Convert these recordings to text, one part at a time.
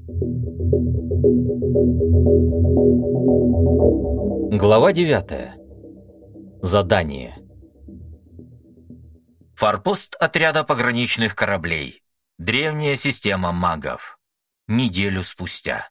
Глава 9. Задание. Форпост отряда пограничных кораблей. Древняя система магов. Неделю спустя.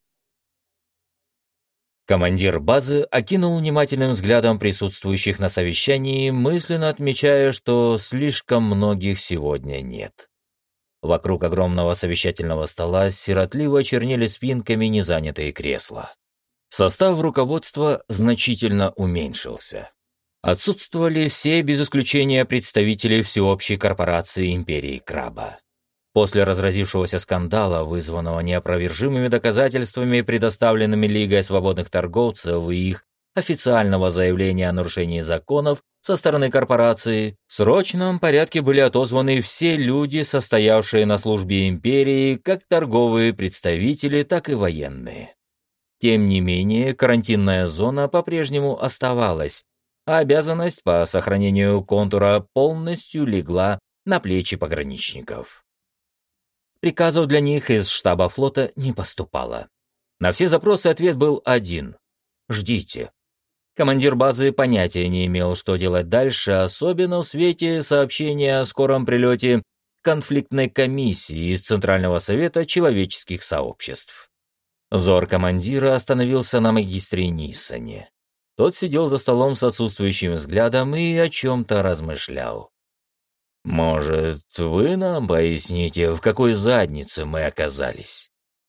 Командир базы окинул внимательным взглядом присутствующих на совещании, мысленно отмечая, что слишком многих сегодня нет. Вокруг огромного совещательного стола сиротливо чернели спинками незанятые кресла. Состав руководства значительно уменьшился. Отсутствовали все, без исключения, представители всеобщей корпорации Империи Краба. После разразившегося скандала, вызванного неопровержимыми доказательствами, предоставленными Лигой свободных торговцев и их официального заявления о нарушении законов со стороны корпорации, в срочном порядке были отозваны все люди, состоявшие на службе Империи, как торговые представители, так и военные. Тем не менее, карантинная зона по-прежнему оставалась, а обязанность по сохранению контура полностью легла на плечи пограничников. Приказов для них из штаба флота не поступало. На все запросы ответ был один – ждите. Командир базы понятия не имел, что делать дальше, особенно в свете сообщения о скором прилете конфликтной комиссии из Центрального совета человеческих сообществ. Взор командира остановился на магистре Ниссане. Тот сидел за столом с отсутствующим взглядом и о чем-то размышлял. «Может, вы нам поясните, в какой заднице мы оказались?»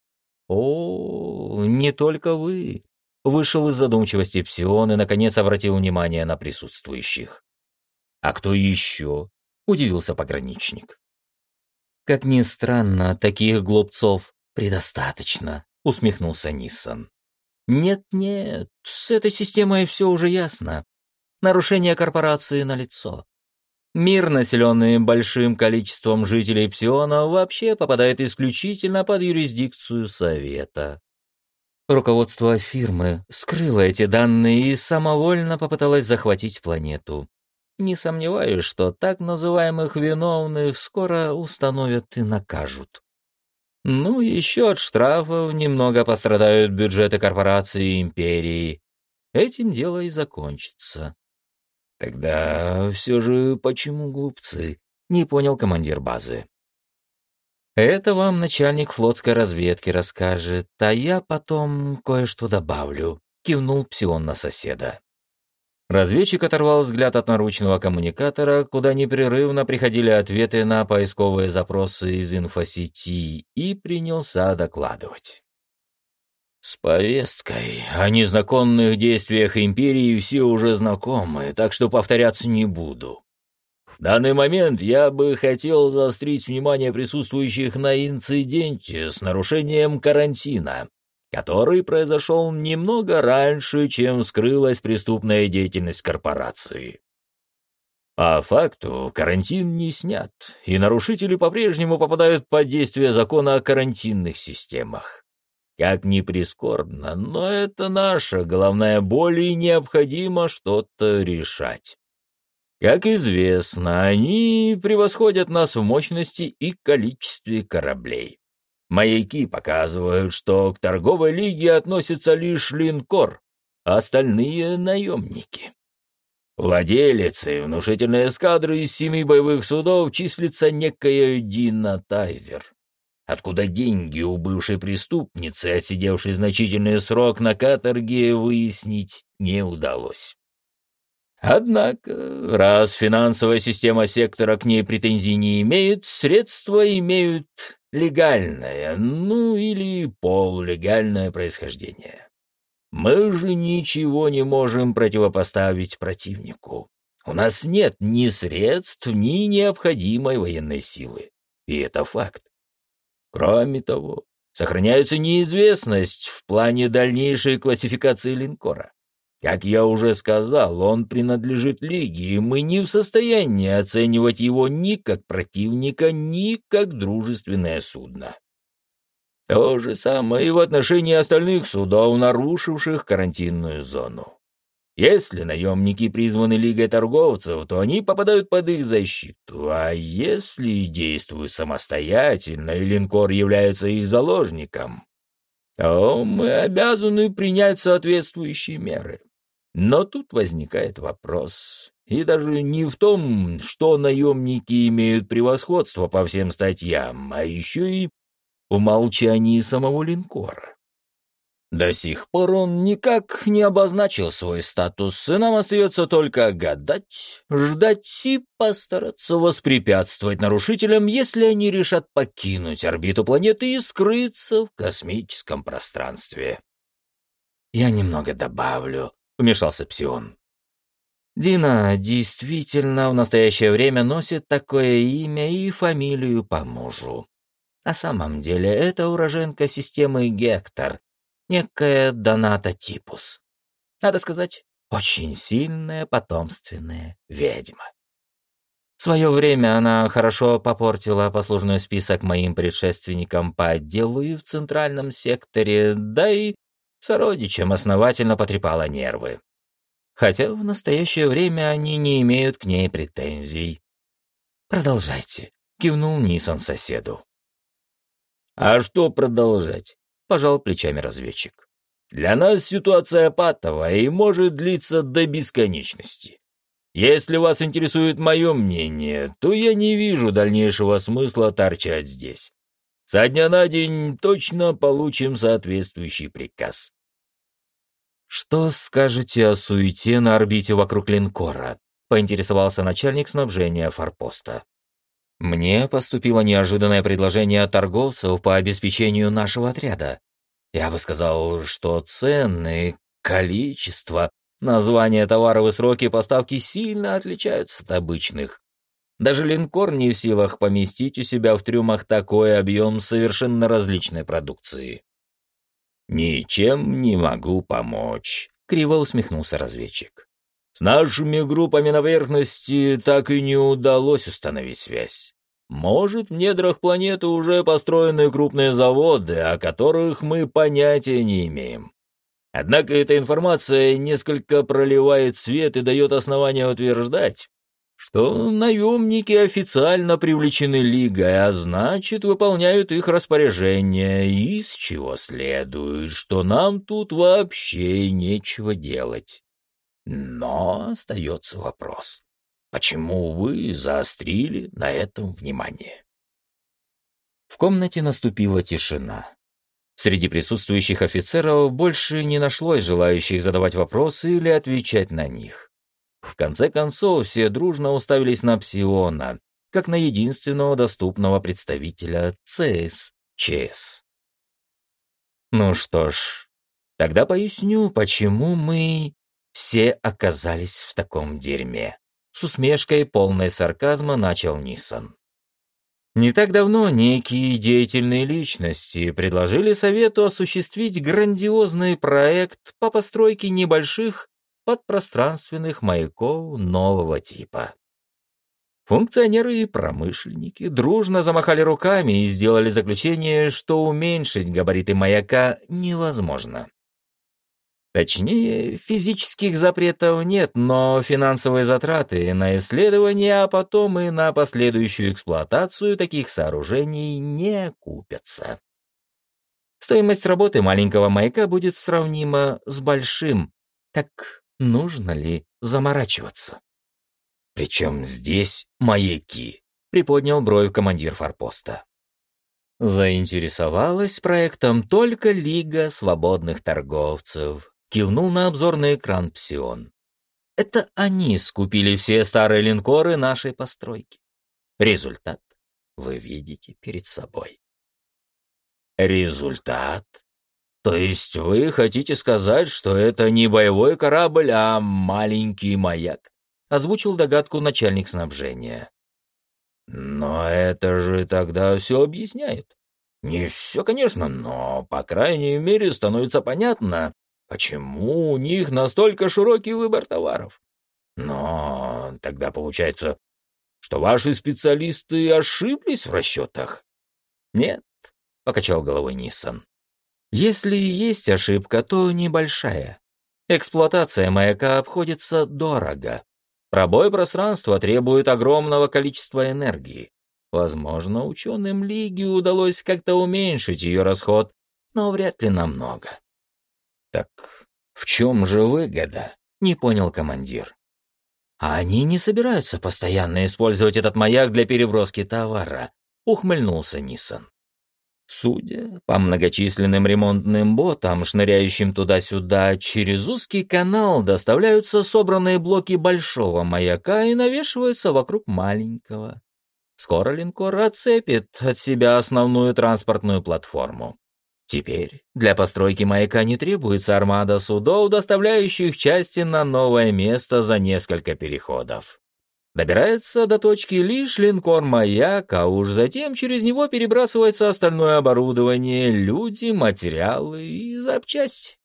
«О, не только вы!» Вышел из задумчивости Псион и, наконец, обратил внимание на присутствующих. «А кто еще?» — удивился пограничник. «Как ни странно, таких глупцов предостаточно», — усмехнулся Ниссан. «Нет-нет, с этой системой все уже ясно. Нарушение корпорации налицо. Мир, населенный большим количеством жителей Псиона, вообще попадает исключительно под юрисдикцию Совета. Руководство фирмы скрыло эти данные и самовольно попыталось захватить планету. Не сомневаюсь, что так называемых виновных скоро установят и накажут. Ну, еще от штрафов немного пострадают бюджеты корпорации и империи. Этим дело и закончится». «Тогда все же почему глупцы?» — не понял командир базы. «Это вам начальник флотской разведки расскажет, а я потом кое-что добавлю», — кивнул Псион на соседа. Разведчик оторвал взгляд от наручного коммуникатора, куда непрерывно приходили ответы на поисковые запросы из инфосети, и принялся докладывать. «С повесткой о незаконных действиях Империи все уже знакомы, так что повторяться не буду. В данный момент я бы хотел заострить внимание присутствующих на инциденте с нарушением карантина, который произошел немного раньше, чем скрылась преступная деятельность корпорации. По факту карантин не снят, и нарушители по-прежнему попадают под действие закона о карантинных системах. Как ни прискорбно, но это наша головная боль, и необходимо что-то решать. Как известно, они превосходят нас в мощности и количестве кораблей. Маяки показывают, что к торговой лиге относится лишь линкор, а остальные — наемники. Владелицей внушительной эскадры из 7 боевых судов числится некая Дина Тайзер. Откуда деньги у бывшей преступницы, отсидевшей значительный срок на каторге, выяснить не удалось. Однако, раз финансовая система сектора к ней претензий не имеет, средства имеют легальное, ну или полулегальное происхождение. Мы же ничего не можем противопоставить противнику. У нас нет ни средств, ни необходимой военной силы. И это факт. Кроме того, сохраняется неизвестность в плане дальнейшей классификации линкора. Как я уже сказал, он принадлежит Лиге, и мы не в состоянии оценивать его ни как противника, ни как дружественное судно. То же самое и в отношении остальных судов, нарушивших карантинную зону. Если наемники призваны Лигой торговцев, то они попадают под их защиту, а если действуют самостоятельно и линкор является их заложником, то мы обязаны принять соответствующие меры. Но тут возникает вопрос. И даже не в том, что наемники имеют превосходство по всем статьям, а еще и в молчании самого линкора. До сих пор он никак не обозначил свой статус, и нам остается только гадать, ждать и постараться воспрепятствовать нарушителям, если они решат покинуть орбиту планеты и скрыться в космическом пространстве. «Я немного добавлю», — вмешался Псион. «Дина действительно в настоящее время носит такое имя и фамилию по мужу. На самом деле это уроженка системы Гектор, некая Доната Типус. Надо сказать, очень сильная потомственная ведьма. В свое время она хорошо попортила послужной список моим предшественникам по отделу и в центральном секторе, да и сородичам основательно потрепала нервы. Хотя в настоящее время они не имеют к ней претензий. «Продолжайте», — кивнул Нисон соседу. «А что продолжать?» — пожал плечами разведчик. «Для нас ситуация патовая и может длиться до бесконечности. Если вас интересует мое мнение, то я не вижу дальнейшего смысла торчать здесь. Со дня на день точно получим соответствующий приказ». «Что скажете о суете на орбите вокруг линкора?» — поинтересовался начальник снабжения форпоста. «Мне поступило неожиданное предложение от торговцев по обеспечению нашего отряда. Я бы сказал, что цены, количество, названия товаров и сроки поставки сильно отличаются от обычных. Даже линкор не в силах поместить у себя в трюмах такой объем совершенно различной продукции». «Ничем не могу помочь», — криво усмехнулся разведчик. «С нашими группами на поверхности так и не удалось установить связь. Может, в недрах планеты уже построены крупные заводы, о которых мы понятия не имеем. Однако эта информация несколько проливает свет и дает основания утверждать, что наемники официально привлечены Лигой, а значит, выполняют их распоряжения, из чего следует, что нам тут вообще нечего делать. Но остается вопрос, почему вы заострили на этом внимание?» В комнате наступила тишина. Среди присутствующих офицеров больше не нашлось желающих задавать вопросы или отвечать на них. В конце концов, все дружно уставились на Псиона, как на единственного доступного представителя ЦС-ЧС. Ну что ж, тогда поясню, почему мы все оказались в таком дерьме. С усмешкой, полной сарказма, начал Нисон. Не так давно некие деятельные личности предложили Совету осуществить грандиозный проект по постройке небольших подпространственных маяков нового типа. Функционеры и промышленники дружно замахали руками и сделали заключение, что уменьшить габариты маяка невозможно. Точнее, физических запретов нет, но финансовые затраты на исследования, а потом и на последующую эксплуатацию таких сооружений не окупятся. Стоимость работы маленького маяка будет сравнима с большим. Так нужно ли заморачиваться? «Причем здесь маяки?» — приподнял бровь командир форпоста. Заинтересовалась проектом только Лига свободных торговцев. Кивнул на обзорный экран Псион. Это они скупили все старые линкоры нашей постройки. Результат вы видите перед собой. Результат? То есть вы хотите сказать, что это не боевой корабль, а маленький маяк? Озвучил догадку начальник снабжения. Но это же тогда все объясняет. Не все, конечно, но, по крайней мере, становится понятно, почему у них настолько широкий выбор товаров. Но тогда получается, что ваши специалисты ошиблись в расчетах? Нет, покачал головой Нисон. Если и есть ошибка, то небольшая. Эксплуатация маяка обходится дорого. Пробой пространства требует огромного количества энергии. Возможно, ученым Лиги удалось как-то уменьшить ее расход, но вряд ли намного. Так в чем же выгода? Не понял командир. А они не собираются постоянно использовать этот маяк для переброски товара, ухмыльнулся Нисон. Судя по многочисленным ремонтным ботам, шныряющим туда-сюда, через узкий канал доставляются собранные блоки большого маяка и навешиваются вокруг маленького. Скоро линкор отцепит от себя основную транспортную платформу. Теперь для постройки маяка не требуется армада судов, доставляющих части на новое место за несколько переходов. Добирается до точки лишь линкор-маяк, а уж затем через него перебрасывается остальное оборудование, люди, материалы и запчасти.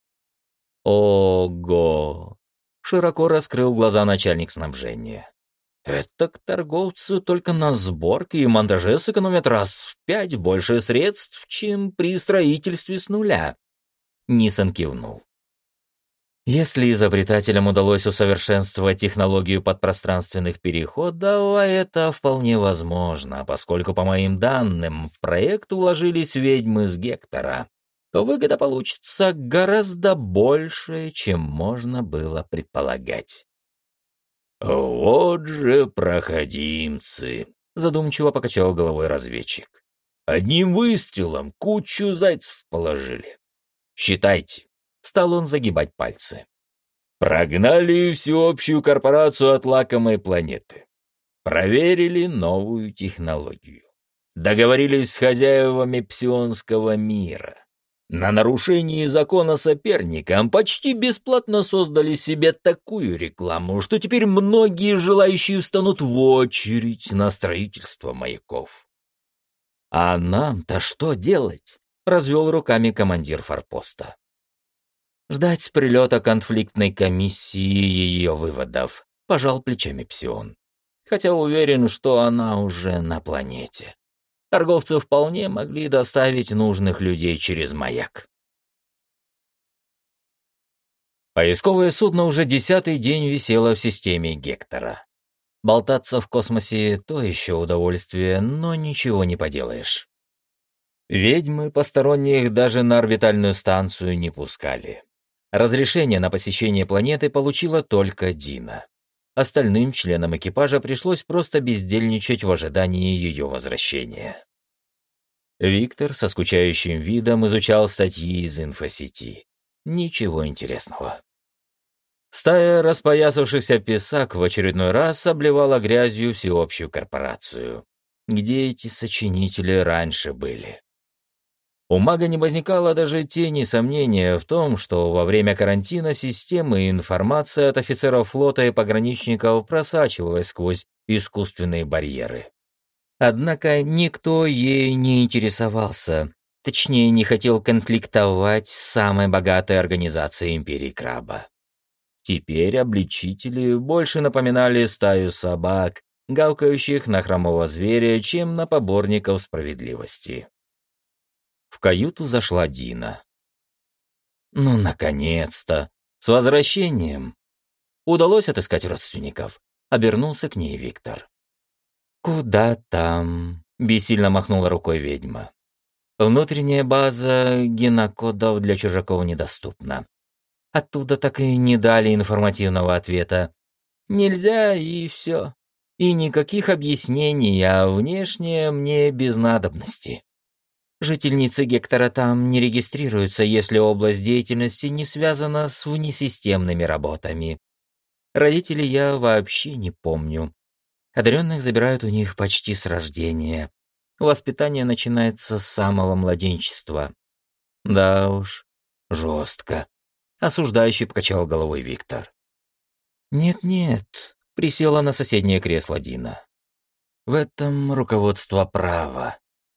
Ого! Широко раскрыл глаза начальник снабжения. Это к торговцу только на сборке и монтаже сэкономят раз в 5 больше средств, чем при строительстве с нуля. Нисон кивнул. Если изобретателям удалось усовершенствовать технологию подпространственных переходов, а это вполне возможно, поскольку, по моим данным, в проект вложились ведьмы с Гектора, то выгода получится гораздо больше, чем можно было предполагать. «Вот же проходимцы!» — задумчиво покачал головой разведчик. «Одним выстрелом кучу зайцев положили. Считайте». Стал он загибать пальцы. Прогнали всеобщую корпорацию от лакомой планеты. Проверили новую технологию. Договорились с хозяевами псионского мира. На нарушении закона соперникам почти бесплатно создали себе такую рекламу, что теперь многие желающие встанут в очередь на строительство маяков. «А нам-то что делать?» — развел руками командир форпоста. «Ждать прилета конфликтной комиссии и ее выводов», — пожал плечами Псион. «Хотя уверен, что она уже на планете. Торговцы вполне могли доставить нужных людей через маяк». Поисковое судно уже 10-й день висело в системе Гектора. Болтаться в космосе — то еще удовольствие, но ничего не поделаешь. Ведьмы посторонних даже на орбитальную станцию не пускали. Разрешение на посещение планеты получила только Дина. Остальным членам экипажа пришлось просто бездельничать в ожидании ее возвращения. Виктор со скучающим видом изучал статьи из инфосети. Ничего интересного. Стая распоясавшихся писак в очередной раз обливала грязью всеобщую корпорацию. Где эти сочинители раньше были? У мага не возникало даже тени сомнения в том, что во время карантина системы информация от офицеров флота и пограничников просачивалась сквозь искусственные барьеры. Однако никто ей не интересовался, точнее, не хотел конфликтовать с самой богатой организацией Империи Краба. Теперь обличители больше напоминали стаю собак, гавкающих на хромого зверя, чем на поборников справедливости. В каюту зашла Дина. «Ну, наконец-то! С возвращением!» Удалось отыскать родственников. Обернулся к ней Виктор. «Куда там?» — бессильно махнула рукой ведьма. «Внутренняя база генокодов для чужаков недоступна. Оттуда так и не дали информативного ответа. Нельзя, и все. И никаких объяснений, а внешне мне без надобности. Жительницы Гектора там не регистрируются, если область деятельности не связана с внесистемными работами. Родителей я вообще не помню. Одаренных забирают у них почти с рождения. Воспитание начинается с самого младенчества. Да уж, жестко. Осуждающий покачал головой Виктор. Нет-нет, присела на соседнее кресло Дина. В этом руководство права.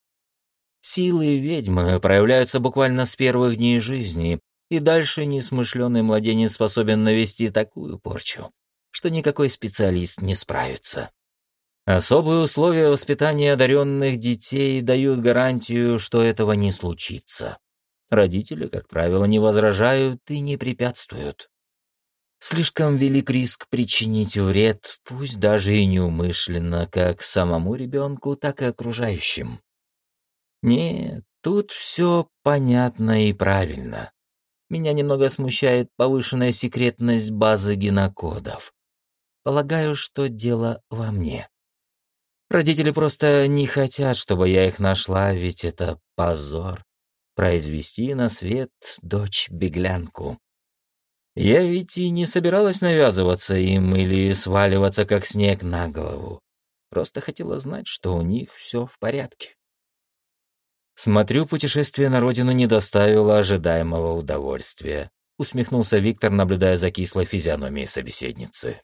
Силы ведьмы проявляются буквально с первых дней жизни, и дальше несмышленый младенец способен навести такую порчу, что никакой специалист не справится. Особые условия воспитания одаренных детей дают гарантию, что этого не случится. Родители, как правило, не возражают и не препятствуют. Слишком велик риск причинить вред, пусть даже и неумышленно, как самому ребенку, так и окружающим. Нет, Тут все понятно и правильно. Меня немного смущает повышенная секретность базы генокодов. Полагаю, что дело во мне. Родители просто не хотят, чтобы я их нашла, ведь это позор. Произвести на свет дочь-беглянку. Я ведь и не собиралась навязываться им или сваливаться как снег на голову. Просто хотела знать, что у них все в порядке. Смотрю, путешествие на родину не доставило ожидаемого удовольствия, усмехнулся Виктор, наблюдая за кислой физиономией собеседницы.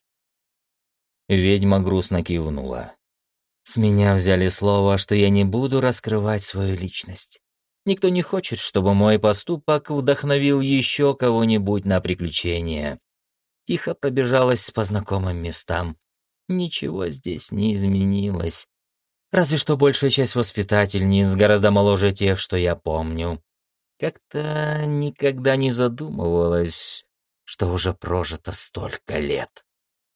Ведьма грустно кивнула. С меня взяли слово, что я не буду раскрывать свою личность. Никто не хочет, чтобы мой поступок вдохновил еще кого-нибудь на приключения. Тихо пробежалась по знакомым местам. Ничего здесь не изменилось. Разве что большая часть воспитательниц гораздо моложе тех, что я помню. Как-то никогда не задумывалась, что уже прожито столько лет.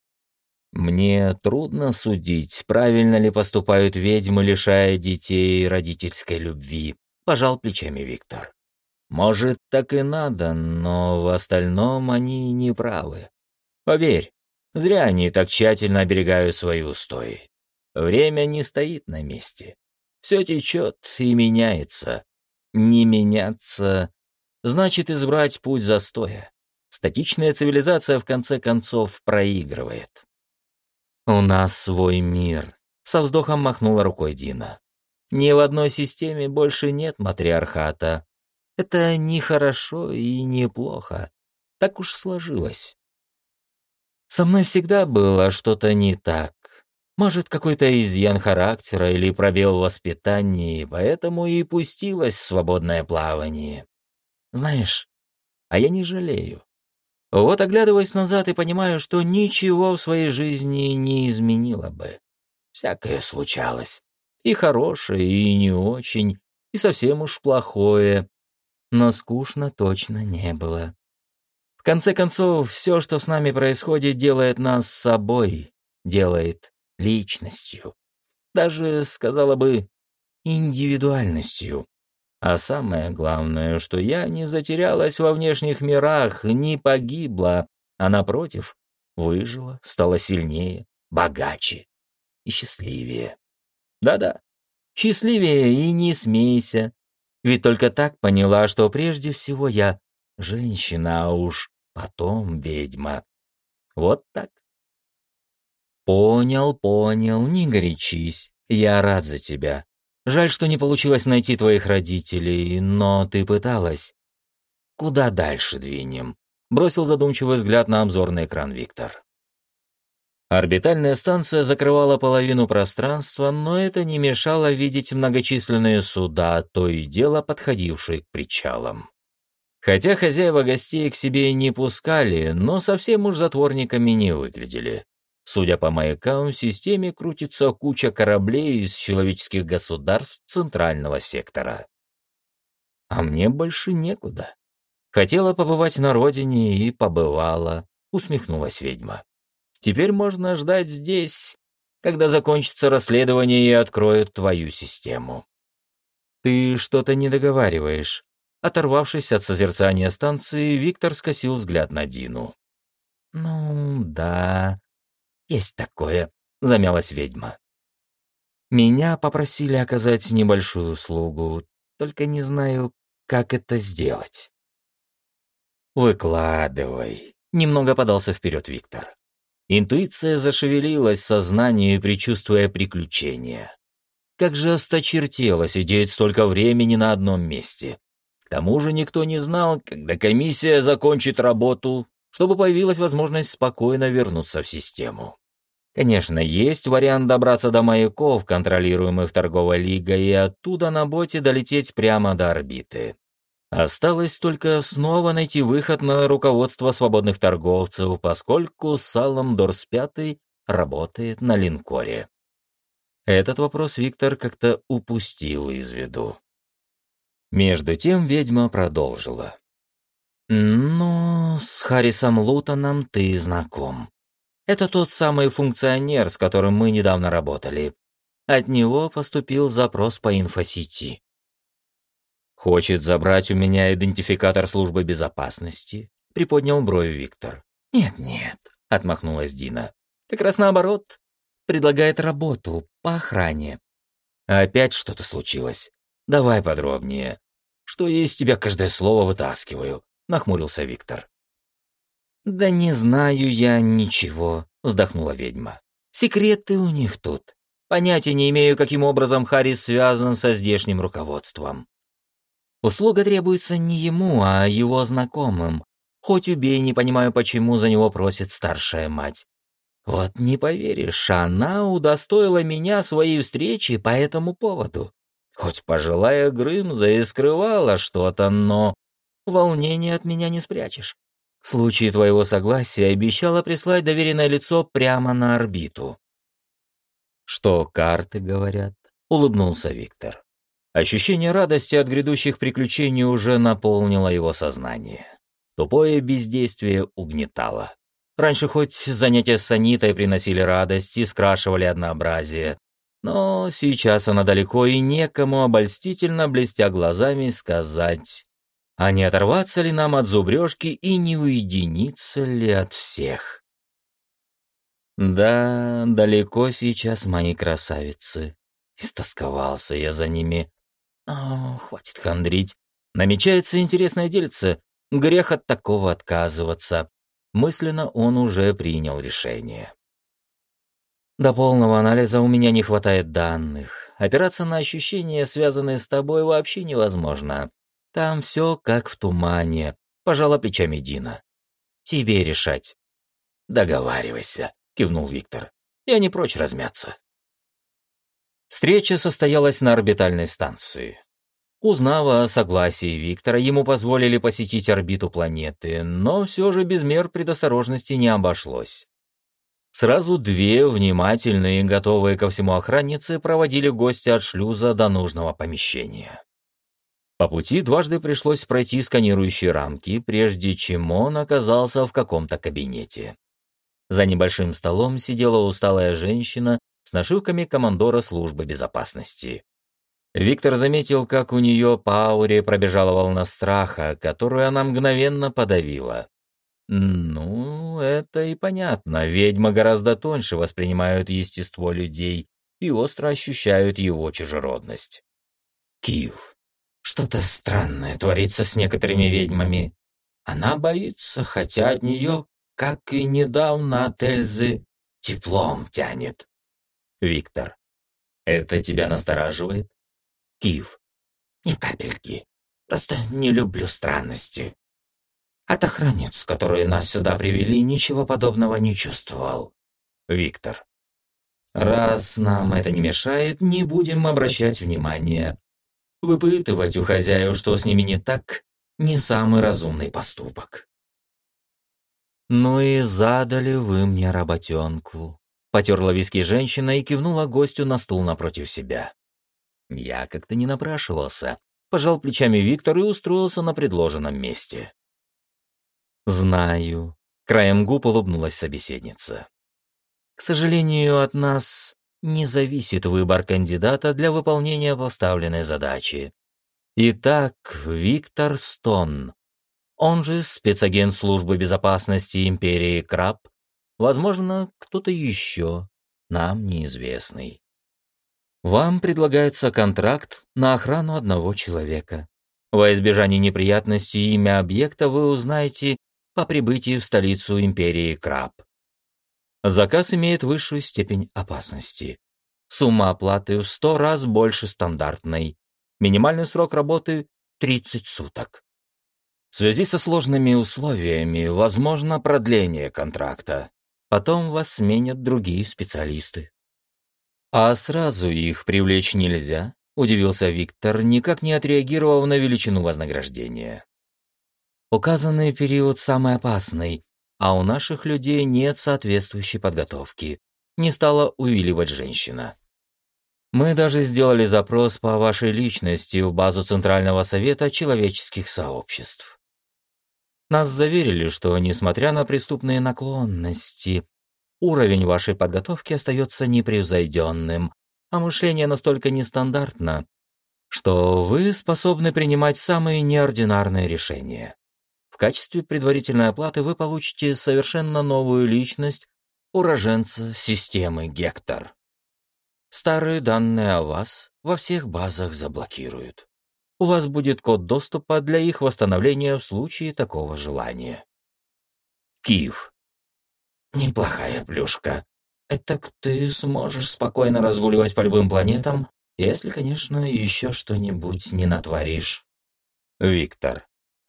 Мне трудно судить, правильно ли поступают ведьмы, лишая детей родительской любви. Пожал плечами Виктор. Может, так и надо, но в остальном они не правы. Поверь, зря они так тщательно оберегают свои устои. Время не стоит на месте. Все течет и меняется. Не меняться значит избрать путь застоя. Статичная цивилизация в конце концов проигрывает. «У нас свой мир», — со вздохом махнула рукой Дина. «Ни в одной системе больше нет матриархата. Это не хорошо и не плохо. Так уж сложилось. Со мной всегда было что-то не так. Может, какой-то изъян характера или пробел в воспитании, поэтому и пустилась в свободное плавание. Знаешь, а я не жалею. Вот оглядываясь назад и понимаю, что ничего в своей жизни не изменило бы. Всякое случалось. И хорошее, и не очень, и совсем уж плохое. Но скучно точно не было. В конце концов, все, что с нами происходит, делает нас собой, делает личностью. Даже, сказала бы, индивидуальностью. А самое главное, что я не затерялась во внешних мирах, не погибла, а напротив, выжила, стала сильнее, богаче и счастливее. Да-да, счастливее и не смейся. Ведь только так поняла, что прежде всего я женщина, а уж потом ведьма. Вот так. Понял, не горячись. Я рад за тебя. Жаль, что не получилось найти твоих родителей, но ты пыталась. Куда дальше двинем? Бросил задумчивый взгляд на обзорный экран Виктор. Орбитальная станция закрывала половину пространства, но это не мешало видеть многочисленные суда, то и дело подходившие к причалам. Хотя хозяева гостей к себе не пускали, но совсем уж затворниками не выглядели. Судя по маякам, в системе крутится куча кораблей из человеческих государств центрального сектора. А мне больше некуда. Хотела побывать на родине и побывала, усмехнулась ведьма. Теперь можно ждать здесь, когда закончится расследование и откроют твою систему. Ты что-то не договариваешь. Оторвавшись от созерцания станции, Виктор скосил взгляд на Дину. Ну, да, есть такое, замялась ведьма. Меня попросили оказать небольшую услугу, только не знаю, как это сделать. Выкладывай. Немного подался вперед Виктор. Интуиция зашевелилась в сознании, предчувствуя приключения. Как же осточертело сидеть столько времени на одном месте. К тому же никто не знал, когда комиссия закончит работу, чтобы появилась возможность спокойно вернуться в систему. Конечно, есть вариант добраться до маяков, контролируемых торговой лигой, и оттуда на боте долететь прямо до орбиты. Осталось только снова найти выход на руководство свободных торговцев, поскольку Салом Дорс-5 работает на линкоре. Этот вопрос Виктор как-то упустил из виду. Между тем ведьма продолжила. «Ну, с Харрисом Лутоном ты знаком. Это тот самый функционер, с которым мы недавно работали. От него поступил запрос по инфосети. «Хочет забрать у меня идентификатор службы безопасности?» — приподнял брови Виктор. «Нет-нет», — отмахнулась Дина. «Как раз наоборот. Предлагает работу по охране». «Опять что-то случилось? Давай подробнее. Что я из тебя каждое слово вытаскиваю?» — нахмурился Виктор. «Да не знаю я ничего», — вздохнула ведьма. «Секреты у них тут. Понятия не имею, каким образом Харрис связан со здешним руководством. Услуга требуется не ему, а его знакомым. Хоть убей, не понимаю, почему за него просит старшая мать. Вот не поверишь, она удостоила меня своей встречи по этому поводу. Хоть пожилая Грымза и скрывала что-то, но волнение от меня не спрячешь. В случае твоего согласия обещала прислать доверенное лицо прямо на орбиту». «Что карты говорят?» — улыбнулся Виктор. Ощущение радости от грядущих приключений уже наполнило его сознание. Тупое бездействие угнетало. Раньше хоть занятия с Анитой приносили радость и скрашивали однообразие, но сейчас она далеко и некому обольстительно, блестя глазами, сказать, а не оторваться ли нам от зубрежки и не уединиться ли от всех. Да, далеко сейчас мои красавицы. Истосковался я за ними. О, хватит хандрить. Намечается интересное дельце. Грех от такого отказываться. Мысленно он уже принял решение. До полного анализа у меня не хватает данных. Опираться на ощущения, связанные с тобой, вообще невозможно. Там все как в тумане. Пожала плечами Дина. Тебе решать. Договаривайся, кивнул Виктор. Я не прочь размяться. Встреча состоялась на орбитальной станции. Узнав о согласии Виктора, ему позволили посетить орбиту планеты, но все же без мер предосторожности не обошлось. Сразу две внимательные и готовые ко всему охранницы проводили гостя от шлюза до нужного помещения. По пути дважды пришлось пройти сканирующие рамки, прежде чем он оказался в каком-то кабинете. За небольшим столом сидела усталая женщина с нашивками командора службы безопасности. Виктор заметил, как у нее по ауре пробежала волна страха, которую она мгновенно подавила. Ну, это и понятно. Ведьмы гораздо тоньше воспринимают естество людей и остро ощущают его чужеродность. Киев. Что-то странное творится с некоторыми ведьмами. Она боится, хотя от нее, как и недавно от Эльзы, теплом тянет. Виктор. Это тебя настораживает? Киев. Ни капельки. Просто не люблю странности. От охранниц, которые нас сюда привели, ничего подобного не чувствовал. Виктор. Раз нам это не мешает, не будем обращать внимания. Выпытывать у хозяев, что с ними не так, не самый разумный поступок. Ну и задали вы мне работенку. Потерла виски женщина и кивнула гостю на стул напротив себя. Я как-то не напрашивался. Пожал плечами Виктор и устроился на предложенном месте. «Знаю», — краем губ улыбнулась собеседница. «К сожалению, от нас не зависит выбор кандидата для выполнения поставленной задачи. Итак, Виктор Стон, он же спецагент службы безопасности империи Краб, возможно, кто-то еще, нам неизвестный. Вам предлагается контракт на охрану одного человека. Во избежание неприятностей имя объекта вы узнаете по прибытии в столицу империи Краб. Заказ имеет высшую степень опасности. Сумма оплаты в 100 раз больше стандартной. Минимальный срок работы — 30 суток. В связи со сложными условиями возможно продление контракта. Потом вас сменят другие специалисты. «А сразу их привлечь нельзя?» — удивился Виктор, никак не отреагировав на величину вознаграждения. «Указанный период самый опасный, а у наших людей нет соответствующей подготовки», — не стала увиливать женщина. «Мы даже сделали запрос по вашей личности в базу Центрального совета человеческих сообществ. Нас заверили, что, несмотря на преступные наклонности, уровень вашей подготовки остается непревзойденным, а мышление настолько нестандартно, что вы способны принимать самые неординарные решения. В качестве предварительной оплаты вы получите совершенно новую личность уроженца системы Гектор. Старые данные о вас во всех базах заблокируют. У вас будет код доступа для их восстановления в случае такого желания. Киев. Неплохая плюшка. Этак ты сможешь спокойно разгуливать по любым планетам, если, конечно, еще что-нибудь не натворишь. Виктор.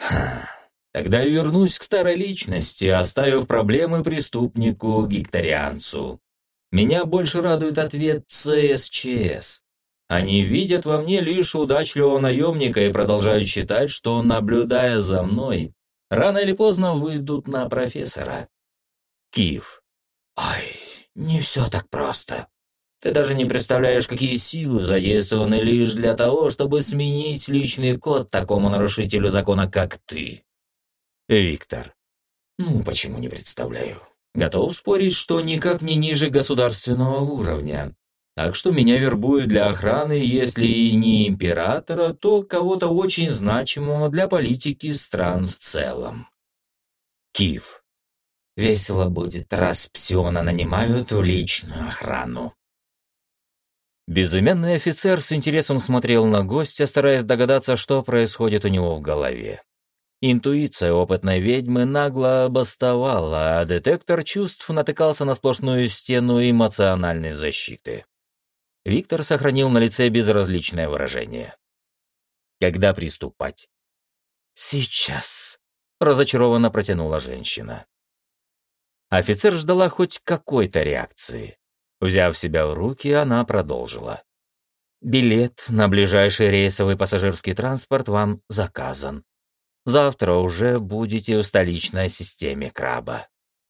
Тогда я вернусь к старой личности, оставив проблемы преступнику-гекторианцу. Меня больше радует ответ ЦСЧС. Они видят во мне лишь удачливого наемника и продолжают считать, что, наблюдая за мной, рано или поздно выйдут на профессора. Киев. Ой, не все так просто. Ты даже не представляешь, какие силы задействованы лишь для того, чтобы сменить личный код такому нарушителю закона, как ты. Виктор. Ну, почему не представляю? Готов спорить, что никак не ниже государственного уровня. Так что меня вербуют для охраны, если и не императора, то кого-то очень значимого для политики стран в целом. Киев. Весело будет, раз Псиона нанимают в личную охрану. Безымянный офицер с интересом смотрел на гостя, стараясь догадаться, что происходит у него в голове. Интуиция опытной ведьмы нагло обосновала, а детектор чувств натыкался на сплошную стену эмоциональной защиты. Виктор сохранил на лице безразличное выражение. «Когда приступать?» «Сейчас», — разочарованно протянула женщина. Офицер ждала хоть какой-то реакции. Взяв себя в руки, она продолжила. «Билет на ближайший рейсовый пассажирский транспорт вам заказан. Завтра уже будете в столичной системе краба.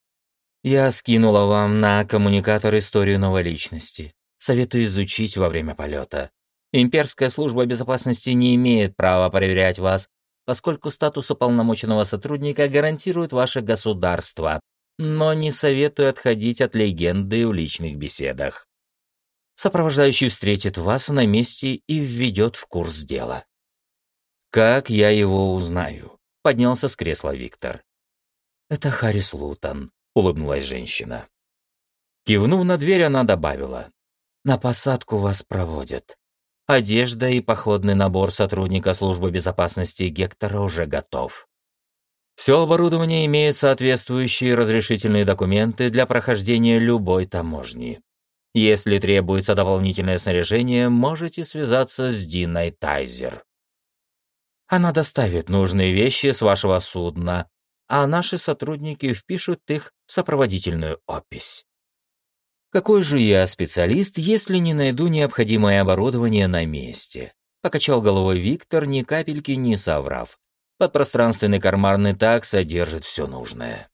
Я скинула вам на коммуникатор историю новой личности. Советую изучить во время полета. Имперская служба безопасности не имеет права проверять вас, поскольку статус уполномоченного сотрудника гарантирует ваше государство, но не советую отходить от легенды в личных беседах. Сопровождающий встретит вас на месте и введет в курс дела». «Как я его узнаю?» — поднялся с кресла Виктор. «Это Харрис Лутон», — улыбнулась женщина. Кивнув на дверь, она добавила. «На посадку вас проводят. Одежда и походный набор сотрудника службы безопасности Гектора уже готов. Все оборудование имеет соответствующие разрешительные документы для прохождения любой таможни. Если требуется дополнительное снаряжение, можете связаться с Диной Тайзер. Она доставит нужные вещи с вашего судна, а наши сотрудники впишут их в сопроводительную опись. Какой же я специалист, если не найду необходимое оборудование на месте?» Покачал головой Виктор, ни капельки не соврав. Подпространственный карман и так содержит все нужное.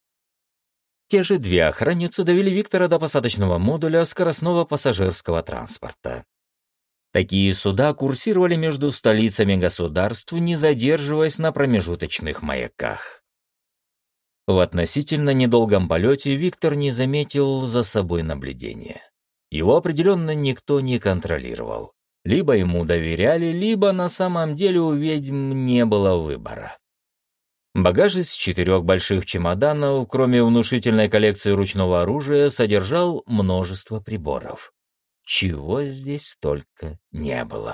Те же две охранницы довели Виктора до посадочного модуля скоростного пассажирского транспорта. Такие суда курсировали между столицами государств, не задерживаясь на промежуточных маяках. В относительно недолгом полете Виктор не заметил за собой наблюдения. Его определенно никто не контролировал. Либо ему доверяли, либо на самом деле у ведьм не было выбора. Багаж из 4 больших чемоданов, кроме внушительной коллекции ручного оружия, содержал множество приборов. Чего здесь только не было.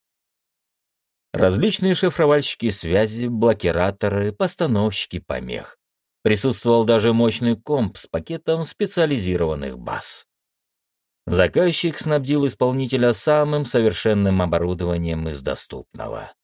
Различные шифровальщики связи, блокираторы, постановщики помех. Присутствовал даже мощный комп с пакетом специализированных баз. Заказчик снабдил исполнителя самым совершенным оборудованием из доступного.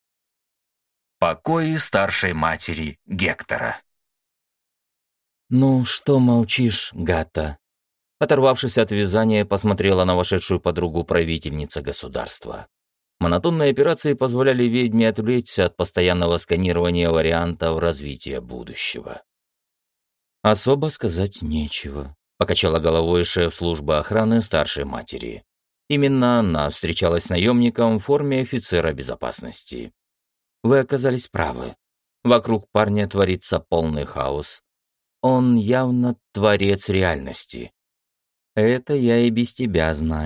Покои старшей матери Гектора. «Ну, что молчишь, Гата?» Оторвавшись от вязания, посмотрела на вошедшую подругу правительница государства. Монотонные операции позволяли ведьме отвлечься от постоянного сканирования вариантов развития будущего. «Особо сказать нечего», — покачала головой шеф службы охраны старшей матери. Именно она встречалась с наемником в форме офицера безопасности. «Вы оказались правы. Вокруг парня творится полный хаос. Он явно творец реальности. Это я и без тебя знаю»,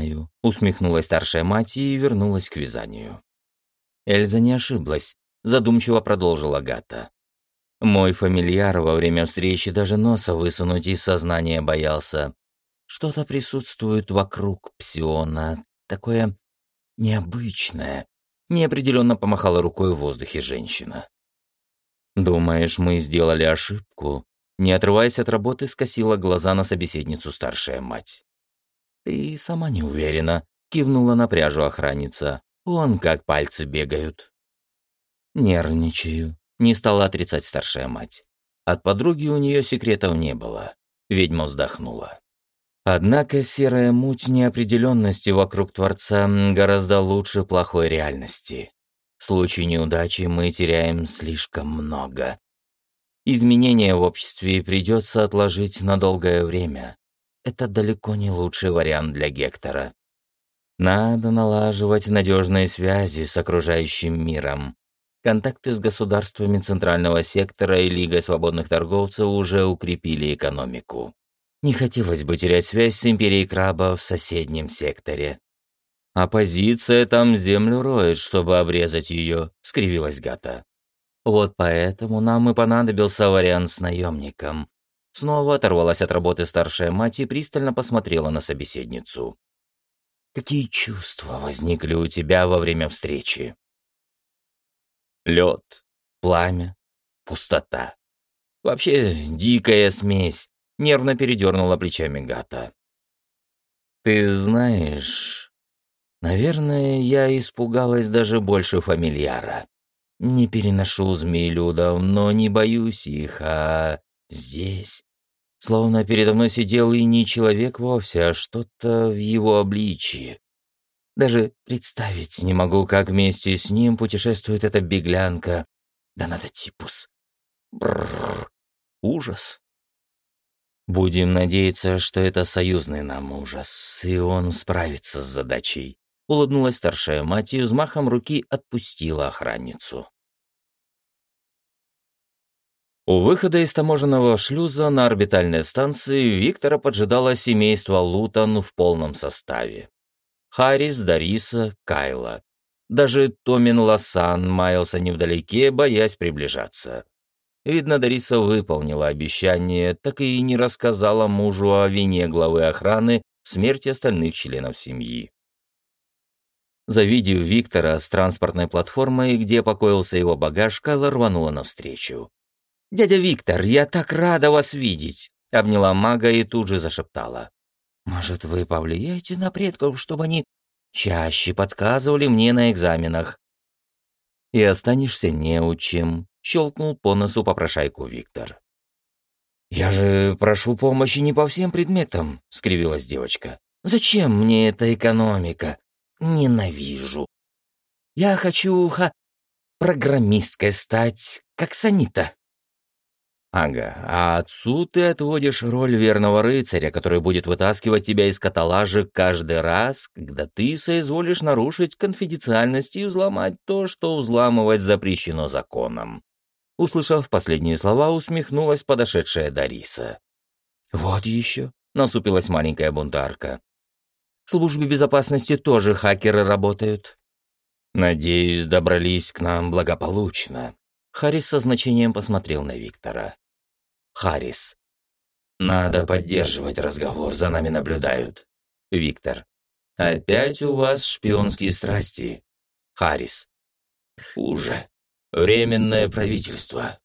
усмехнулась старшая мать и вернулась к вязанию. Эльза не ошиблась, задумчиво продолжила Гата. Мой фамильяр во время встречи даже носа высунуть из сознания боялся. Что-то присутствует вокруг псиона, такое необычное. Неопределенно помахала рукой в воздухе женщина. «Думаешь, мы сделали ошибку?» Не отрываясь от работы, скосила глаза на собеседницу старшая мать. «Ты сама не уверена», — кивнула на пряжу охранница. «Вон как пальцы бегают». «Нервничаю», — не стала отрицать старшая мать. От подруги у нее секретов не было. Ведьма вздохнула. Однако серая муть неопределенности вокруг Творца гораздо лучше плохой реальности. В случае неудачи мы теряем слишком много. Изменения в обществе придется отложить на долгое время. Это далеко не лучший вариант для Гектора. Надо налаживать надежные связи с окружающим миром. Контакты с государствами Центрального сектора и Лигой свободных торговцев уже укрепили экономику. Не хотелось бы терять связь с Империей Краба в соседнем секторе. «Оппозиция там землю роет, чтобы обрезать ее», — скривилась Гата. «Вот поэтому нам и понадобился вариант с наемником». Снова оторвалась от работы старшая мать и пристально посмотрела на собеседницу. «Какие чувства возникли у тебя во время встречи?» «Лед, пламя, пустота. Вообще дикая смесь», — нервно передернула плечами Гата. «Ты знаешь, наверное, я испугалась даже больше фамильяра. Не переношу змеелюдов, но не боюсь их, а здесь...» Словно передо мной сидел и не человек вовсе, а что-то в его обличии. Даже представить не могу, как вместе с ним путешествует эта беглянка. Да надо типус. Бррр. Ужас. Будем надеяться, что это союзный нам ужас, и он справится с задачей. Улыбнулась старшая мать и взмахом руки отпустила охранницу. У выхода из таможенного шлюза на орбитальной станции Виктора поджидало семейство Лутон в полном составе. Харрис, Дариса, Кайла. Даже Томин Ласан маялся невдалеке, боясь приближаться. Видно, Дариса выполнила обещание, так и не рассказала мужу о вине главы охраны в смерти остальных членов семьи. Завидев Виктора с транспортной платформой, где покоился его багаж, Кайла рванула навстречу. «Дядя Виктор, я так рада вас видеть!» — обняла мага и тут же зашептала. «Может, вы повлияете на предков, чтобы они чаще подсказывали мне на экзаменах?» «И останешься неучим», — щелкнул по носу попрошайку Виктор. «Я же прошу помощи не по всем предметам», — скривилась девочка. «Зачем мне эта экономика? Ненавижу. Я хочу программисткой стать, как Санита». «Ага, а отцу ты отводишь роль верного рыцаря, который будет вытаскивать тебя из каталажи каждый раз, когда ты соизволишь нарушить конфиденциальность и взломать то, что взламывать запрещено законом». Услышав последние слова, усмехнулась подошедшая Дариса. «Вот еще», — насупилась маленькая бунтарка. «В службе безопасности тоже хакеры работают». «Надеюсь, добрались к нам благополучно». Харрис со значением посмотрел на Виктора. Харрис. «Надо поддерживать разговор, за нами наблюдают». Виктор. «Опять у вас шпионские страсти». Харрис. «Хуже. Временное правительство».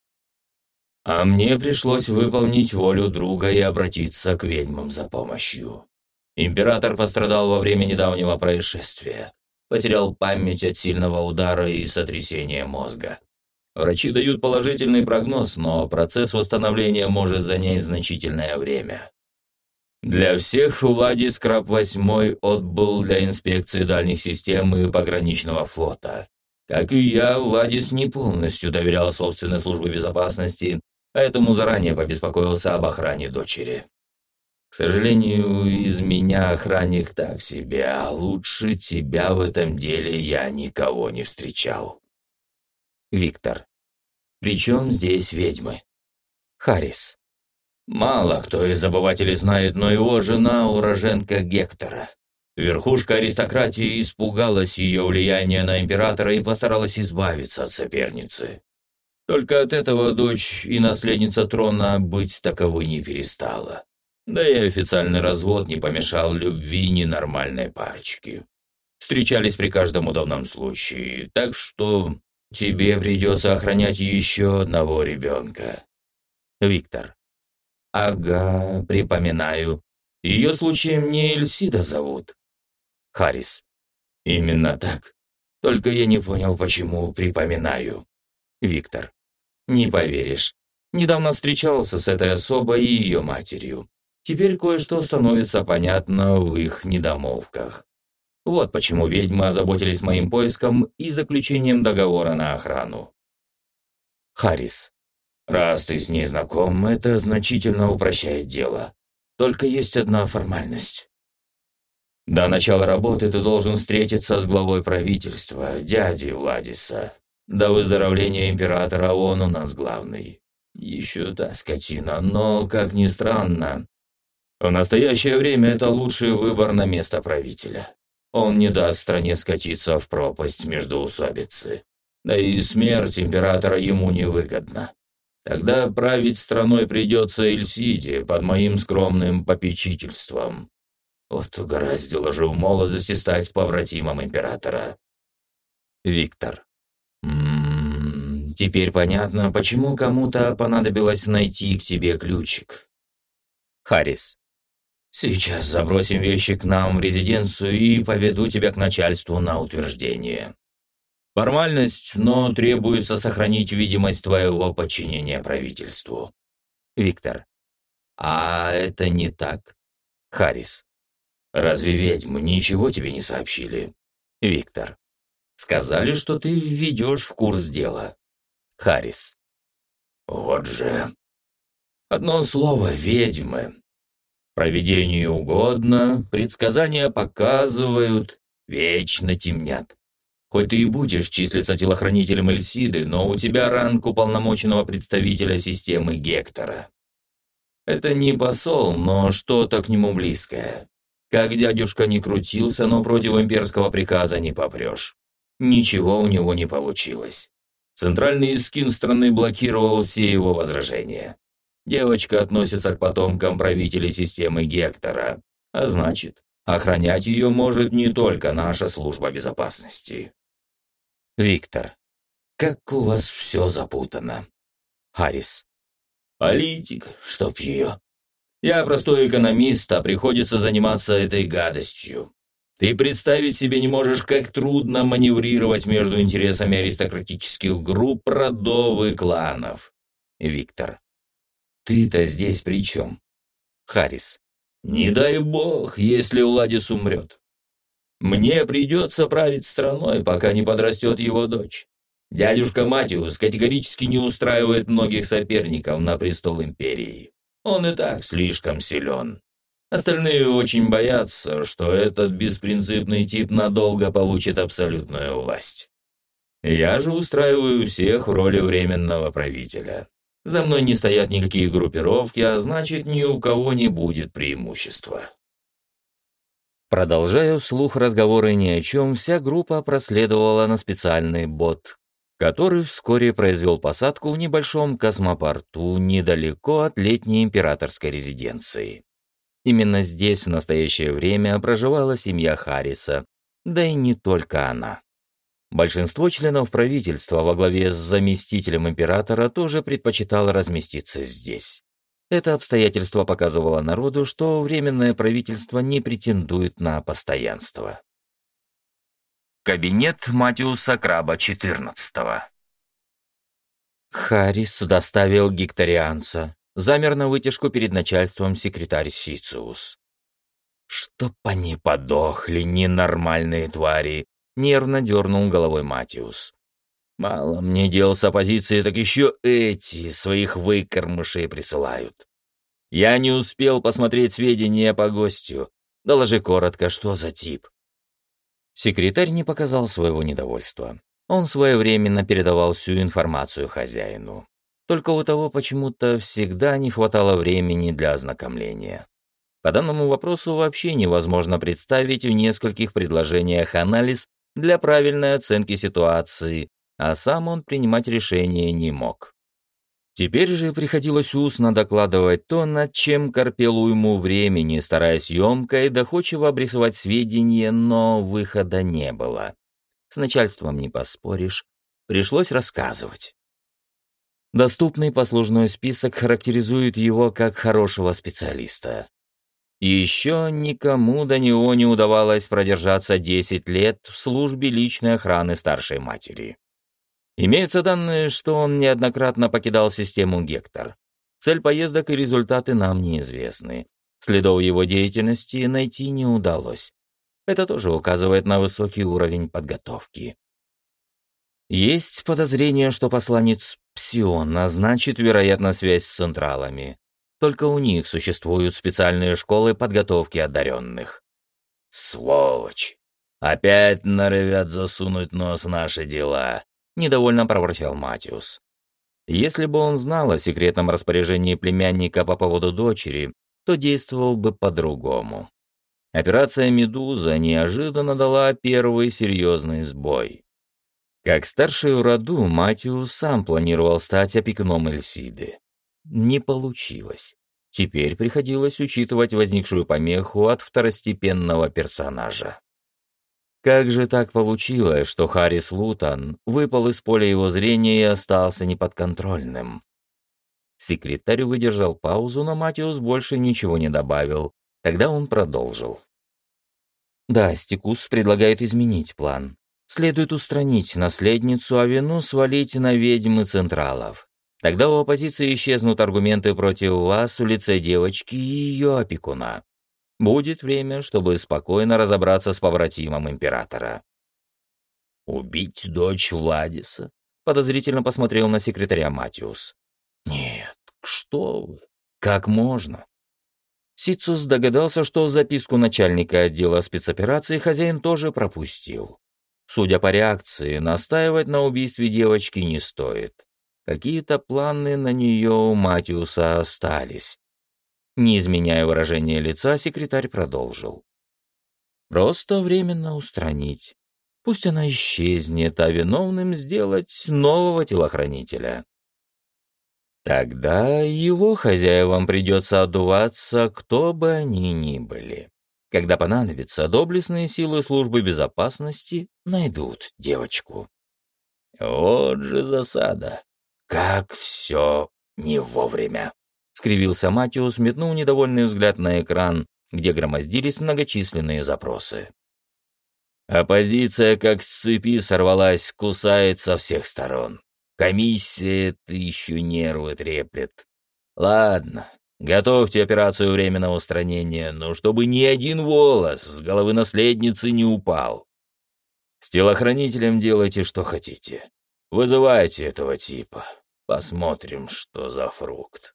«А мне пришлось выполнить волю друга и обратиться к ведьмам за помощью. Император пострадал во время недавнего происшествия. Потерял память от сильного удара и сотрясения мозга. Врачи дают положительный прогноз, но процесс восстановления может занять значительное время. Для всех Владис Краб-8 отбыл для инспекции дальних систем и пограничного флота. Как и я, Владис не полностью доверял собственной службе безопасности, поэтому заранее побеспокоился об охране дочери. К сожалению, из меня охранник так себе, а лучше тебя в этом деле я никого не встречал». Виктор. «Причем здесь ведьмы?» Харрис. «Мало кто из забывателей знает, но его жена уроженка Гектора. Верхушка аристократии испугалась ее влияния на императора и постаралась избавиться от соперницы. Только от этого дочь и наследница трона быть таковой не перестала. Да и официальный развод не помешал любви ненормальной парочки. Встречались при каждом удобном случае, так что тебе придется охранять еще одного ребенка. Виктор. Ага, припоминаю. Ее случаем не Эльсида зовут? Харрис. Именно так. Только я не понял, почему припоминаю. Виктор. Не поверишь. Недавно встречался с этой особой и ее матерью. Теперь кое-что становится понятно в их недомолвках. Вот почему ведьмы озаботились моим поиском и заключением договора на охрану. Харрис. Раз ты с ней знаком, это значительно упрощает дело. Только есть одна формальность. До начала работы ты должен встретиться с главой правительства, дядей Владиса. До выздоровления императора он у нас главный. Еще та скотина, но, как ни странно, в настоящее время это лучший выбор на место правителя. Он не даст стране скатиться в пропасть междоусобицы. Да и смерть императора ему невыгодна. Тогда править страной придется Эльсиде под моим скромным попечительством. Вот угораздило же в молодости стать побратимом императора. Виктор. Теперь понятно, почему кому-то понадобилось найти к тебе ключик. Харрис. Сейчас забросим вещи к нам в резиденцию и поведу тебя к начальству на утверждение. Формальность, но требуется сохранить видимость твоего подчинения правительству. Виктор. А это не так? Харрис. Разве ведьмы ничего тебе не сообщили? Виктор. Сказали, что ты введешь в курс дела. Харрис. Вот же. Одно слово — ведьмы. Провидению угодно, предсказания показывают, вечно темнят. Хоть ты и будешь числиться телохранителем Эльсиды, но у тебя ранг уполномоченного представителя системы Гектора. Это не посол, но что-то к нему близкое. Как дядюшка не крутился, но против имперского приказа не попрешь. Ничего у него не получилось. Центральный скин страны блокировал все его возражения. Девочка относится к потомкам правителей системы Гектора, а значит, охранять ее может не только наша служба безопасности. Виктор. Как у вас все запутано. Харрис. Политик, чтоб ее. Я простой экономист, а приходится заниматься этой гадостью. Ты представить себе не можешь, как трудно маневрировать между интересами аристократических групп, родов и кланов. Виктор. Ты-то здесь при чем? Харрис. Не дай бог, если Владис умрет. Мне придется править страной, пока не подрастет его дочь. Дядюшка Матиус категорически не устраивает многих соперников на престол империи. Он и так слишком силен. Остальные очень боятся, что этот беспринципный тип надолго получит абсолютную власть. Я же устраиваю всех в роли временного правителя. За мной не стоят никакие группировки, а значит, ни у кого не будет преимущества. Продолжая вслух разговоры ни о чем, вся группа проследовала на специальный бот, который вскоре произвел посадку в небольшом космопорту недалеко от летней императорской резиденции. Именно здесь в настоящее время проживала семья Харриса, да и не только она. Большинство членов правительства во главе с заместителем императора тоже предпочитало разместиться здесь. Это обстоятельство показывало народу, что временное правительство не претендует на постоянство. Кабинет Матиуса Краба XIV. Харрис доставил гекторианца. Замер на вытяжку перед начальством секретарь Сициус. «Чтоб они подохли, ненормальные твари!» — нервно дернул головой Матиус. «Мало мне дел с оппозицией, так еще эти своих выкормышей присылают. Я не успел посмотреть сведения по гостю. Доложи коротко, что за тип». Секретарь не показал своего недовольства. Он своевременно передавал всю информацию хозяину. Только у того почему-то всегда не хватало времени для ознакомления. По данному вопросу вообще невозможно представить в нескольких предложениях анализ для правильной оценки ситуации, а сам он принимать решение не мог. Теперь же приходилось устно докладывать то, над чем корпел уйму времени, стараясь емко и доходчиво обрисовать сведения, но выхода не было. С начальством не поспоришь, пришлось рассказывать. Доступный послужной список характеризует его как хорошего специалиста. Еще никому до него не удавалось продержаться 10 лет в службе личной охраны старшей матери. Имеются данные, что он неоднократно покидал систему Гектор. Цель поездок и результаты нам неизвестны. Следов его деятельности найти не удалось. Это тоже указывает на высокий уровень подготовки. Есть подозрение, что посланец Псион назначит, вероятно, связь с централами. Только у них существуют специальные школы подготовки одаренных. «Сволочь! Опять норовят засунуть нос в наши дела!» — недовольно проворчал Матиус. Если бы он знал о секретном распоряжении племянника по поводу дочери, то действовал бы по-другому. Операция «Медуза» неожиданно дала первый серьезный сбой. Как старший в роду, Матиус сам планировал стать опекуном Эльсиды. Не получилось. Теперь приходилось учитывать возникшую помеху от второстепенного персонажа. Как же так получилось, что Харрис Лутон выпал из поля его зрения и остался неподконтрольным? Секретарь выдержал паузу, но Матиус больше ничего не добавил. Тогда он продолжил. Да, Стикус предлагает изменить план. Следует устранить наследницу, а вину свалить на ведьмы Централов. Тогда у оппозиции исчезнут аргументы против вас в лице девочки и ее опекуна. Будет время, чтобы спокойно разобраться с побратимом императора. «Убить дочь Владиса?» — подозрительно посмотрел на секретаря Матиус. «Нет, что вы, как можно?» Сицус догадался, что записку начальника отдела спецопераций хозяин тоже пропустил. Судя по реакции, настаивать на убийстве девочки не стоит. Какие-то планы на нее у Матиуса остались. Не изменяя выражения лица, секретарь продолжил. Просто временно устранить. Пусть она исчезнет, а виновным сделать нового телохранителя. Тогда его хозяевам придется отдуваться, кто бы они ни были. Когда понадобится, доблестные силы службы безопасности найдут девочку. Вот же засада. Как все не вовремя. Скривился Матиус, метнул недовольный взгляд на экран, где громоздились многочисленные запросы. Оппозиция как с цепи сорвалась, кусает со всех сторон. Комиссия — это еще нервы треплет. Ладно, готовьте операцию временного устранения, но чтобы ни один волос с головы наследницы не упал. С телохранителем делайте, что хотите. Вызывайте этого типа. Посмотрим, что за фрукт.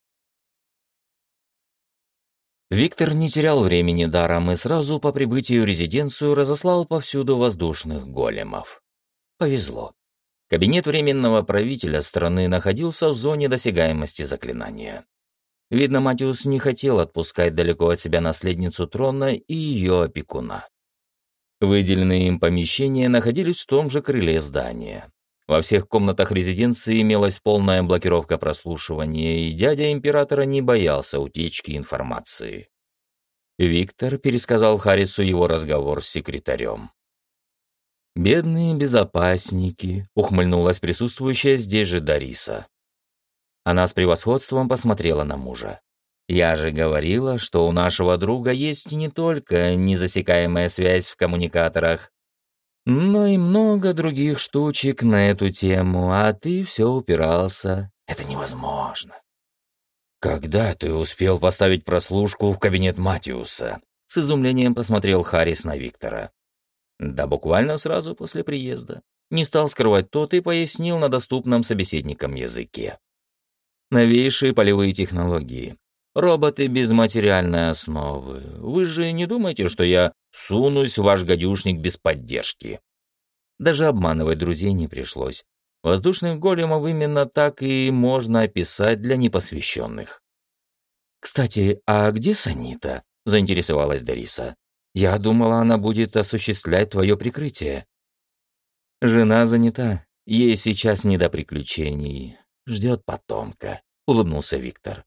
Виктор не терял времени даром и сразу по прибытию в резиденцию разослал повсюду воздушных големов. Повезло. Кабинет временного правителя страны находился в зоне досягаемости заклинания. Видно, Матиус не хотел отпускать далеко от себя наследницу трона и ее опекуна. Выделенные им помещения находились в том же крыле здания. Во всех комнатах резиденции имелась полная блокировка прослушивания, и дядя императора не боялся утечки информации. Виктор пересказал Харрису его разговор с секретарем. «Бедные безопасники», — ухмыльнулась присутствующая здесь же Дариса. Она с превосходством посмотрела на мужа. «Я же говорила, что у нашего друга есть не только незасекаемая связь в коммуникаторах, но и много других штучек на эту тему, а ты все упирался. Это невозможно». «Когда ты успел поставить прослушку в кабинет Матиуса?» С изумлением посмотрел Харрис на Виктора. Да буквально сразу после приезда. Не стал скрывать тот и пояснил на доступном собеседникам языке. Новейшие полевые технологии. Роботы без материальной основы. Вы же не думаете, что я сунусь в ваш гадюшник без поддержки? Даже обманывать друзей не пришлось. Воздушных големов именно так и можно описать для непосвященных. «Кстати, а где Санита?» — заинтересовалась Дариса. «Я думала, она будет осуществлять твое прикрытие». «Жена занята. Ей сейчас не до приключений. Ждет потомка», — улыбнулся Виктор.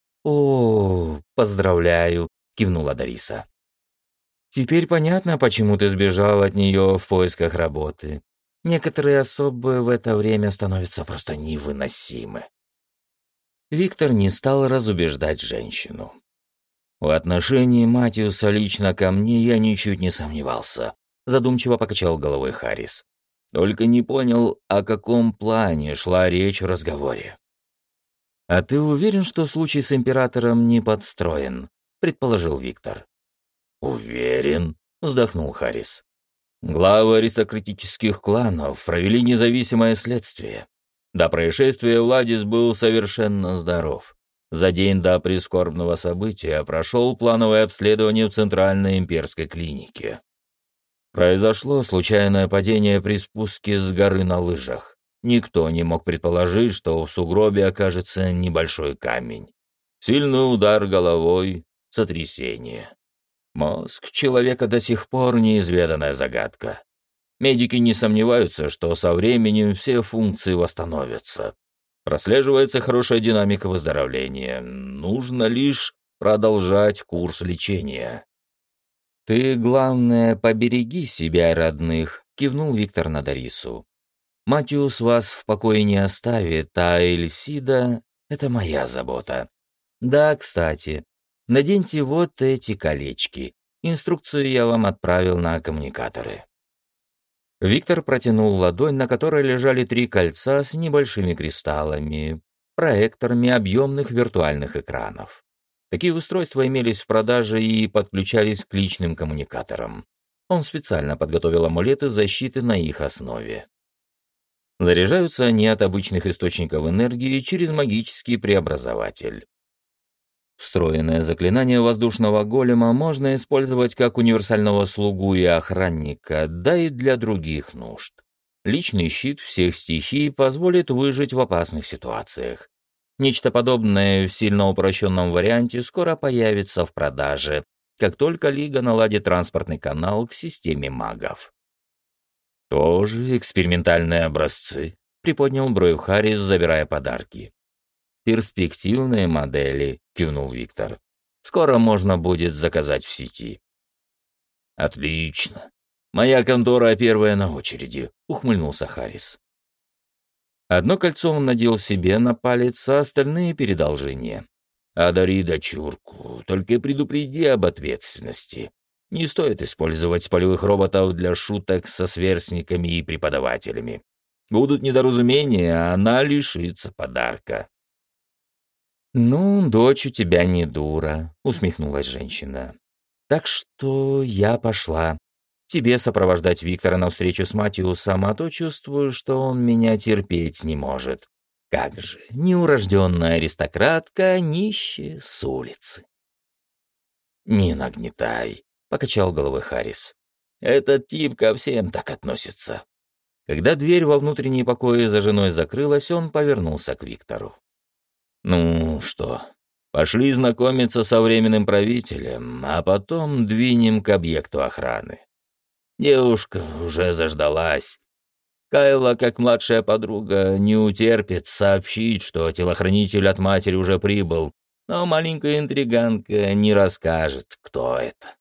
«О, поздравляю», — кивнула Дариса. «Теперь понятно, почему ты сбежал от нее в поисках работы. Некоторые особы в это время становятся просто невыносимы». Виктор не стал разубеждать женщину. «В отношении Матиуса лично ко мне я ничуть не сомневался», — задумчиво покачал головой Харрис. «Только не понял, о каком плане шла речь в разговоре». «А ты уверен, что случай с императором не подстроен?» — предположил Виктор. «Уверен», — вздохнул Харрис. «Главы аристократических кланов провели независимое следствие. До происшествия Владис был совершенно здоров. За день до прискорбного события прошел плановое обследование в Центральной имперской клинике. Произошло случайное падение при спуске с горы на лыжах. Никто не мог предположить, что в сугробе окажется небольшой камень. Сильный удар головой, сотрясение. Мозг человека до сих пор неизведанная загадка. Медики не сомневаются, что со временем все функции восстановятся. Прослеживается хорошая динамика выздоровления. Нужно лишь продолжать курс лечения. «Ты, главное, побереги себя и родных», — кивнул Виктор на Дарису. «Матиус вас в покое не оставит, а Эльсида — это моя забота. Да, кстати, наденьте вот эти колечки. Инструкцию я вам отправил на коммуникаторы». Виктор протянул ладонь, на которой лежали 3 кольца с небольшими кристаллами, проекторами объемных виртуальных экранов. Такие устройства имелись в продаже и подключались к личным коммуникаторам. Он специально подготовил амулеты защиты на их основе. Заряжаются они от обычных источников энергии через магический преобразователь. Встроенное заклинание воздушного голема можно использовать как универсального слугу и охранника, да и для других нужд. Личный щит всех стихий позволит выжить в опасных ситуациях. Нечто подобное в сильно упрощенном варианте скоро появится в продаже, как только Лига наладит транспортный канал к системе магов. «Тоже экспериментальные образцы», — приподнял бровь Харрис, забирая подарки. «Перспективные модели», — кивнул Виктор. «Скоро можно будет заказать в сети». «Отлично. Моя контора первая на очереди», — ухмыльнулся Харрис. Одно кольцо он надел себе на палец, а остальные передал жене. «Одари дочурку, только предупреди об ответственности. Не стоит использовать полевых роботов для шуток со сверстниками и преподавателями. Будут недоразумения, а она лишится подарка». «Ну, дочь у тебя не дура», — усмехнулась женщина. «Так что я пошла. Тебе сопровождать Виктора на встречу с Матиусом, а то чувствую, что он меня терпеть не может. Как же, неурожденная аристократка, нищая с улицы». «Не нагнетай», — покачал головой Харрис. «Этот тип ко всем так относится». Когда дверь во внутренние покои за женой закрылась, он повернулся к Виктору. «Ну что, пошли знакомиться со временным правителем, а потом двинем к объекту охраны. Девушка уже заждалась. Кайла, как младшая подруга, не утерпит сообщить, что телохранитель от матери уже прибыл, но маленькая интриганка не расскажет, кто это».